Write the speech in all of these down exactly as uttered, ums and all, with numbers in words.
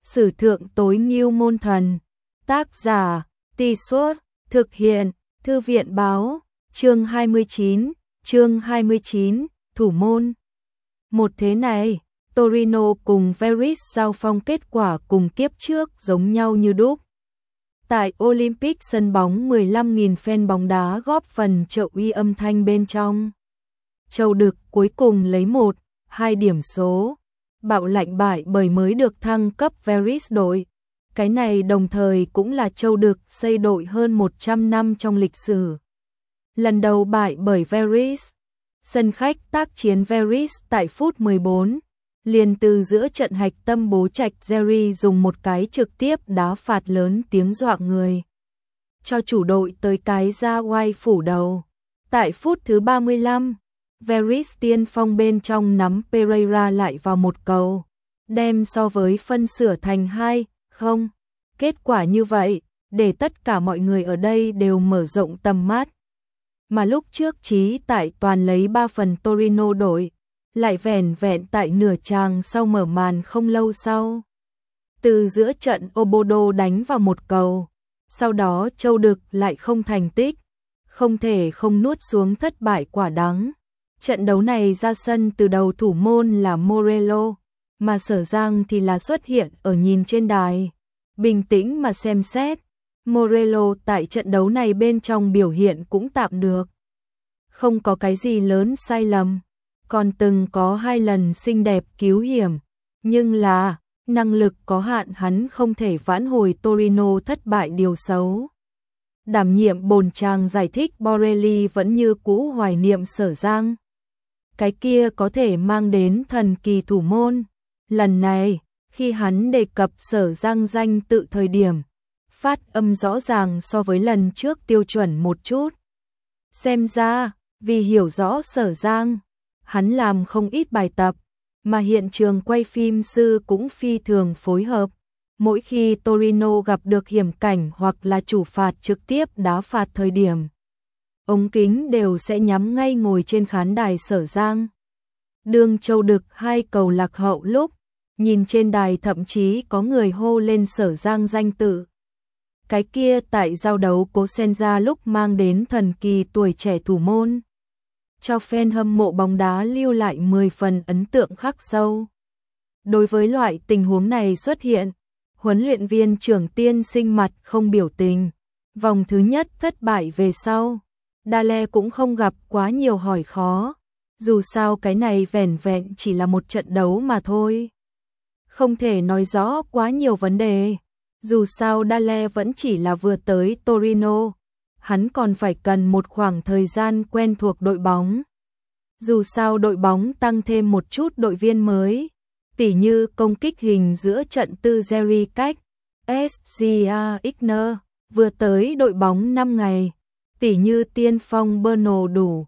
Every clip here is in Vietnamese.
Sử thượng tối ngưu môn thần. Tác giả, Tì Suốt, thực hiện, Thư viện báo, chương hai mươi chín, chương hai mươi chín, thủ môn. Một thế này, Torino cùng Veris giao phong kết quả cùng kiếp trước giống nhau như đúc. Tại Olympic sân bóng mười lăm nghìn fan bóng đá góp phần trợ uy âm thanh bên trong. Châu Đực cuối cùng lấy một, hai điểm số. Bạo lạnh bại bởi mới được thăng cấp Veris đội. Cái này đồng thời cũng là Châu Đực xây đội hơn một trăm năm trong lịch sử. Lần đầu bại bởi Veris. Sân khách tác chiến Veris tại phút mười bốn. Liền từ giữa trận hạch tâm bố trạch Jerry dùng một cái trực tiếp đá phạt lớn tiếng dọa người. Cho chủ đội tới cái ra oai phủ đầu. Tại phút thứ ba mươi lăm, Veris tiên phong bên trong nắm Pereira lại vào một cầu. Đem so với phân sửa thành hai không. Kết quả như vậy, để tất cả mọi người ở đây đều mở rộng tầm mắt. Mà lúc trước chí tại toàn lấy ba phần Torino đội. Lại vẻn vẹn tại nửa tràng sau mở màn không lâu sau. Từ giữa trận Obodo đánh vào một cầu. Sau đó Châu Đực lại không thành tích. Không thể không nuốt xuống thất bại quả đắng. Trận đấu này ra sân từ đầu thủ môn là Morello. Mà Sở Giang thì là xuất hiện ở nhìn trên đài. Bình tĩnh mà xem xét. Morello tại trận đấu này bên trong biểu hiện cũng tạm được. Không có cái gì lớn sai lầm. Còn từng có hai lần xinh đẹp cứu hiểm, nhưng là năng lực có hạn, hắn không thể vãn hồi Torino thất bại điều xấu. Đảm nhiệm bồn chàng giải thích Borelli vẫn như cũ hoài niệm Sở Giang. Cái kia có thể mang đến thần kỳ thủ môn. Lần này, khi hắn đề cập Sở Giang danh tự thời điểm, phát âm rõ ràng so với lần trước tiêu chuẩn một chút. Xem ra, vì hiểu rõ Sở Giang, hắn làm không ít bài tập, mà hiện trường quay phim sư cũng phi thường phối hợp. Mỗi khi Torino gặp được hiểm cảnh hoặc là chủ phạt trực tiếp đá phạt thời điểm, ống kính đều sẽ nhắm ngay ngồi trên khán đài Sở Giang. Đương Châu Đực hai cầu lạc hậu lúc, nhìn trên đài thậm chí có người hô lên Sở Giang danh tự. Cái kia tại giao đấu Cosenza lúc mang đến thần kỳ tuổi trẻ thủ môn. Cho fan hâm mộ bóng đá lưu lại mười phần ấn tượng khắc sâu. Đối với loại tình huống này xuất hiện, huấn luyện viên trưởng Tiên Sinh mặt không biểu tình. Vòng thứ nhất thất bại về sau, Dale cũng không gặp quá nhiều hỏi khó. Dù sao cái này vẻn vẹn chỉ là một trận đấu mà thôi. Không thể nói rõ quá nhiều vấn đề. Dù sao Dale vẫn chỉ là vừa tới Torino. Hắn còn phải cần một khoảng thời gian quen thuộc đội bóng. Dù sao đội bóng tăng thêm một chút đội viên mới, tỉ như công kích hình giữa trận tư Jerry cách, ét giê a Igner, vừa tới đội bóng năm ngày, tỉ như tiên phong Berno đủ,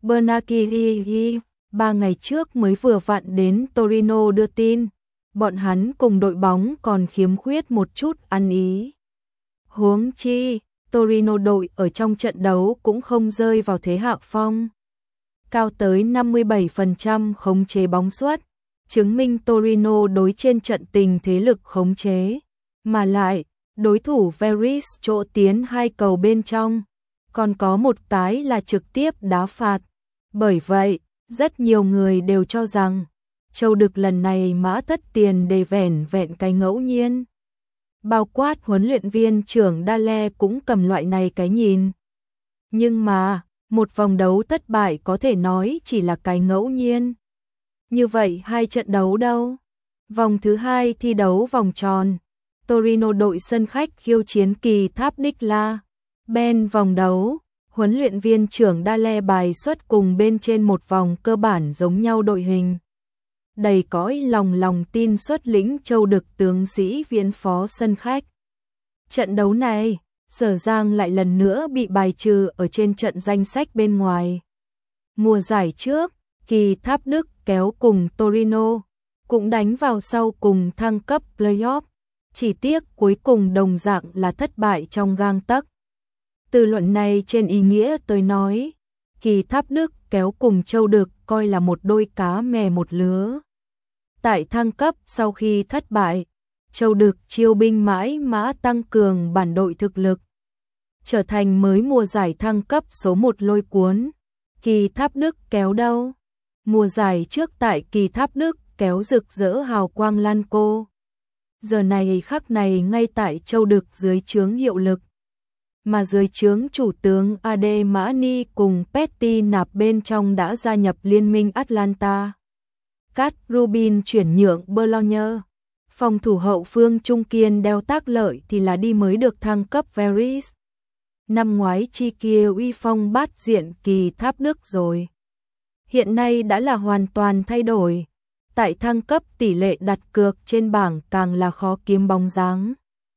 Bernakiri, ba ngày trước mới vừa vặn đến Torino đưa tin, bọn hắn cùng đội bóng còn khiếm khuyết một chút ăn ý. Huống chi, Torino đội ở trong trận đấu cũng không rơi vào thế hạ phong. Cao tới năm mươi bảy phần trăm khống chế bóng suất, chứng minh Torino đối trên trận tình thế lực khống chế. Mà lại, đối thủ Veris chỗ tiến hai cầu bên trong, còn có một cái là trực tiếp đá phạt. Bởi vậy, rất nhiều người đều cho rằng, Châu Đực lần này mã thất tiền để vẻn vẹn cái ngẫu nhiên. Bao quát huấn luyện viên trưởng Dale cũng cầm loại này cái nhìn. Nhưng mà, một vòng đấu thất bại có thể nói chỉ là cái ngẫu nhiên. Như vậy hai trận đấu đâu? Vòng thứ hai thi đấu vòng tròn. Torino đội sân khách khiêu chiến Kỳ Tháp Đích La. Ben vòng đấu, huấn luyện viên trưởng Dale bài xuất cùng bên trên một vòng cơ bản giống nhau đội hình. Đầy cõi lòng lòng tin xuất lĩnh Châu Đực tướng sĩ viễn phó sân khách. Trận đấu này, Sở Giang lại lần nữa bị bài trừ ở trên trận danh sách bên ngoài. Mùa giải trước, Kỳ Tháp Đức kéo cùng Torino, cũng đánh vào sau cùng thăng cấp playoff. Chỉ tiếc cuối cùng đồng dạng là thất bại trong gang tấc. Từ luận này trên ý nghĩa tôi nói, Kỳ Tháp Đức kéo cùng Châu Đực coi là một đôi cá mè một lứa. Tại thăng cấp sau khi thất bại, Châu Đực chiêu binh mãi mã tăng cường bản đội thực lực, trở thành mới mùa giải thăng cấp số một lôi cuốn. Kỳ Tháp Đức kéo đâu? Mùa giải trước tại Kỳ Tháp Đức kéo rực rỡ hào quang lan cô. Giờ này khắc này ngay tại Châu Đực dưới trướng hiệu lực. Mà dưới trướng chủ tướng Ademani cùng Petty Nạp bên trong đã gia nhập liên minh Atlanta. Cat Rubin chuyển nhượng Boulogne. Phòng thủ hậu phương trung kiên đeo tác lợi thì là đi mới được thăng cấp Veris. Năm ngoái chi kia uy phong bát diện Kỳ Tháp Đức rồi. Hiện nay đã là hoàn toàn thay đổi. Tại thăng cấp tỷ lệ đặt cược trên bảng càng là khó kiếm bóng dáng.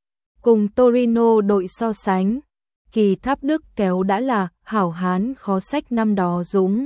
Cùng Torino đội so sánh, Kỳ Tháp Đức kéo đã là hảo hán khó sách năm đó dũng.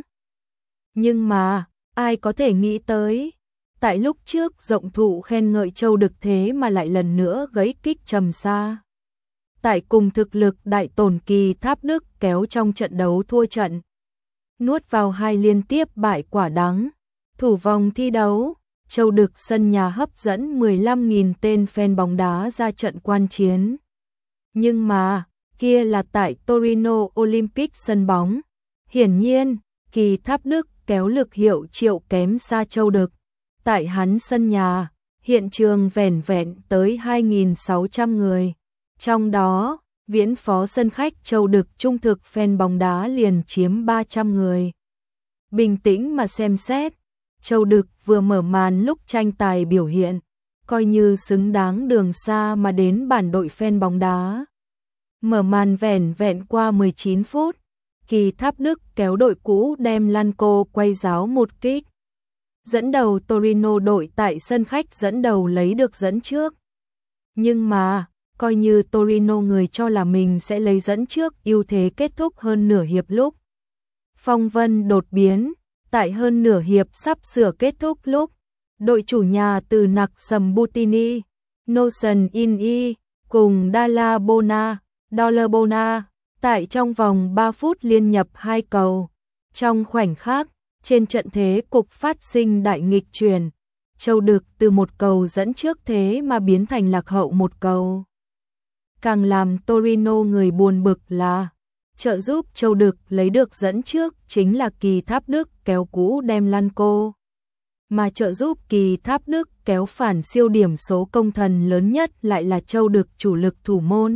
Nhưng mà, ai có thể nghĩ tới, tại lúc trước rộng thụ khen ngợi Châu Đực thế mà lại lần nữa gãy kích trầm xa. Tại cùng thực lực đại tổn Kỳ Tháp Đức kéo trong trận đấu thua trận. Nuốt vào hai liên tiếp bại quả đắng. Thủ vòng thi đấu, Châu Đực sân nhà hấp dẫn mười lăm nghìn tên fan bóng đá ra trận quan chiến. Nhưng mà, kia là tại Torino Olympic sân bóng. Hiển nhiên, Kỳ Tháp Đức kéo lực hiệu triệu kém xa Châu Đực. Tại hắn sân nhà, hiện trường vẻn vẹn tới hai nghìn sáu trăm người. Trong đó, viễn phó sân khách Châu Đực trung thực fan bóng đá liền chiếm ba trăm người. Bình tĩnh mà xem xét, Châu Đực vừa mở màn lúc tranh tài biểu hiện, coi như xứng đáng đường xa mà đến bản đội fan bóng đá. Mở màn vẻn vẹn qua mười chín phút, Kỳ Tháp Đức kéo đội cũ đem Lanco quay giáo một kích. Dẫn đầu Torino đội tại sân khách dẫn đầu lấy được dẫn trước. Nhưng mà, coi như Torino người cho là mình sẽ lấy dẫn trước ưu thế kết thúc hơn nửa hiệp lúc. Phong vân đột biến, tại hơn nửa hiệp sắp sửa kết thúc lúc, đội chủ nhà từ Nặc Sầm Butini, Notion In-i cùng Dalla Bona, Dollar Bona, tại trong vòng ba phút liên nhập hai cầu. Trong khoảnh khắc, trên trận thế cục phát sinh đại nghịch chuyển, Châu Đực từ một cầu dẫn trước thế mà biến thành lạc hậu một cầu. Càng làm Torino người buồn bực là trợ giúp Châu Đực lấy được dẫn trước chính là Kỳ Tháp Đức kéo cũ đem Lanco. Mà trợ giúp Kỳ Tháp Đức kéo phản siêu điểm số công thần lớn nhất lại là Châu Đực chủ lực thủ môn.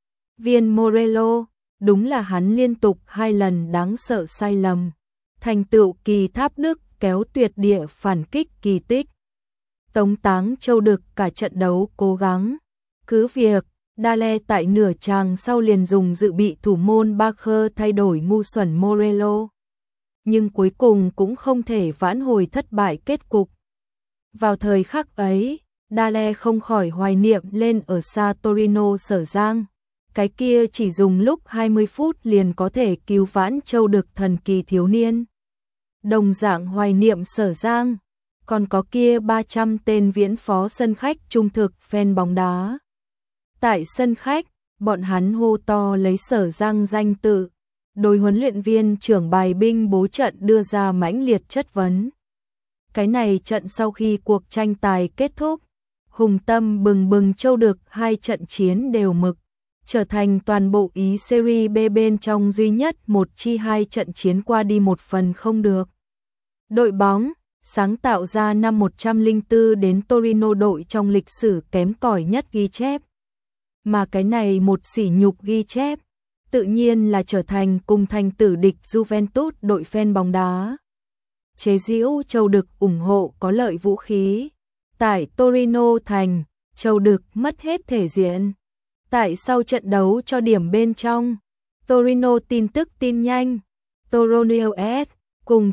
Viên Morello, đúng là hắn liên tục hai lần đáng sợ sai lầm. Thành tựu Kỳ Tháp Đức kéo tuyệt địa phản kích kỳ tích. Tống táng Châu Đực cả trận đấu cố gắng. Cứ việc, Dale tại nửa tràng sau liền dùng dự bị thủ môn Barker thay đổi ngu xuẩn Morello. Nhưng cuối cùng cũng không thể vãn hồi thất bại kết cục. Vào thời khắc ấy, Dale không khỏi hoài niệm lên ở xa Torino Sở Giang. Cái kia chỉ dùng lúc hai mươi phút liền có thể cứu vãn Châu Đực thần kỳ thiếu niên. Đồng dạng hoài niệm Sở Giang, còn có kia ba trăm tên viễn phó sân khách trung thực fan bóng đá. Tại sân khách, bọn hắn hô to lấy Sở Giang danh tự. Đối huấn luyện viên trưởng bài binh bố trận đưa ra mãnh liệt chất vấn. Cái này trận sau khi cuộc tranh tài kết thúc, hùng tâm bừng bừng Châu Đực hai trận chiến đều mực, trở thành toàn bộ Ý Serie B bên trong duy nhất một chi hai trận chiến qua đi một phần không được. Đội bóng sáng tạo ra năm một trăm lẻ bốn đến Torino đội trong lịch sử kém cỏi nhất ghi chép. Mà cái này một sỉ nhục ghi chép, tự nhiên là trở thành cùng thành tử địch Juventus đội fan bóng đá. Chế giễu Châu Đực ủng hộ có lợi vũ khí. Tại Torino thành, Châu Đực mất hết thể diện. Tại sau trận đấu cho điểm bên trong, Torino tin tức tin nhanh, Torino S cùng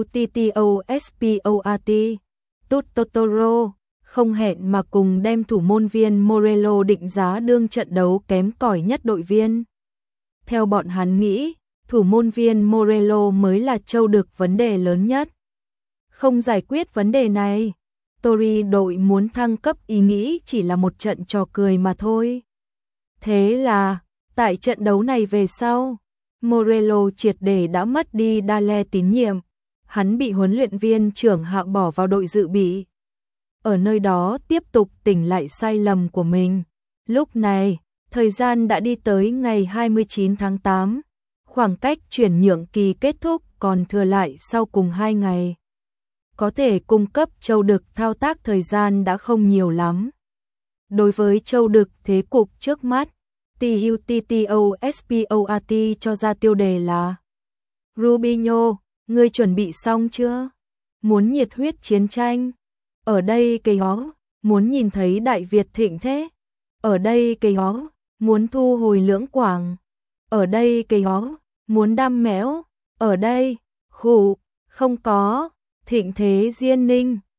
Tuttosport, Tuttotoro, không hẹn mà cùng đem thủ môn viên Morello định giá đương trận đấu kém cỏi nhất đội viên. Theo bọn hắn nghĩ, thủ môn viên Morello mới là Châu Đực vấn đề lớn nhất. Không giải quyết vấn đề này, Tori đội muốn thăng cấp ý nghĩ chỉ là một trận trò cười mà thôi. Thế là, tại trận đấu này về sau, Morello triệt để đã mất đi Dale tín nhiệm. Hắn bị huấn luyện viên trưởng hạ bỏ vào đội dự bị. ở nơi đó tiếp tục tỉnh lại sai lầm của mình. Lúc này, thời gian đã đi tới ngày hai mươi chín tháng tám, khoảng cách chuyển nhượng kỳ kết thúc còn thừa lại sau cùng hai ngày. Có thể cung cấp Châu Đực thao tác thời gian đã không nhiều lắm. Đối với Châu Đực thế cục trước mắt, TUTTOSPORT cho ra tiêu đề là Rubinho, ngươi chuẩn bị xong chưa? Muốn nhiệt huyết chiến tranh? Ở đây cây hó, muốn nhìn thấy Đại Việt thịnh thế? Ở đây cây hó, muốn thu hồi Lưỡng Quảng? Ở đây cây hó, muốn đam mẽo? Ở đây, khủ, không có, thịnh thế Diên Ninh.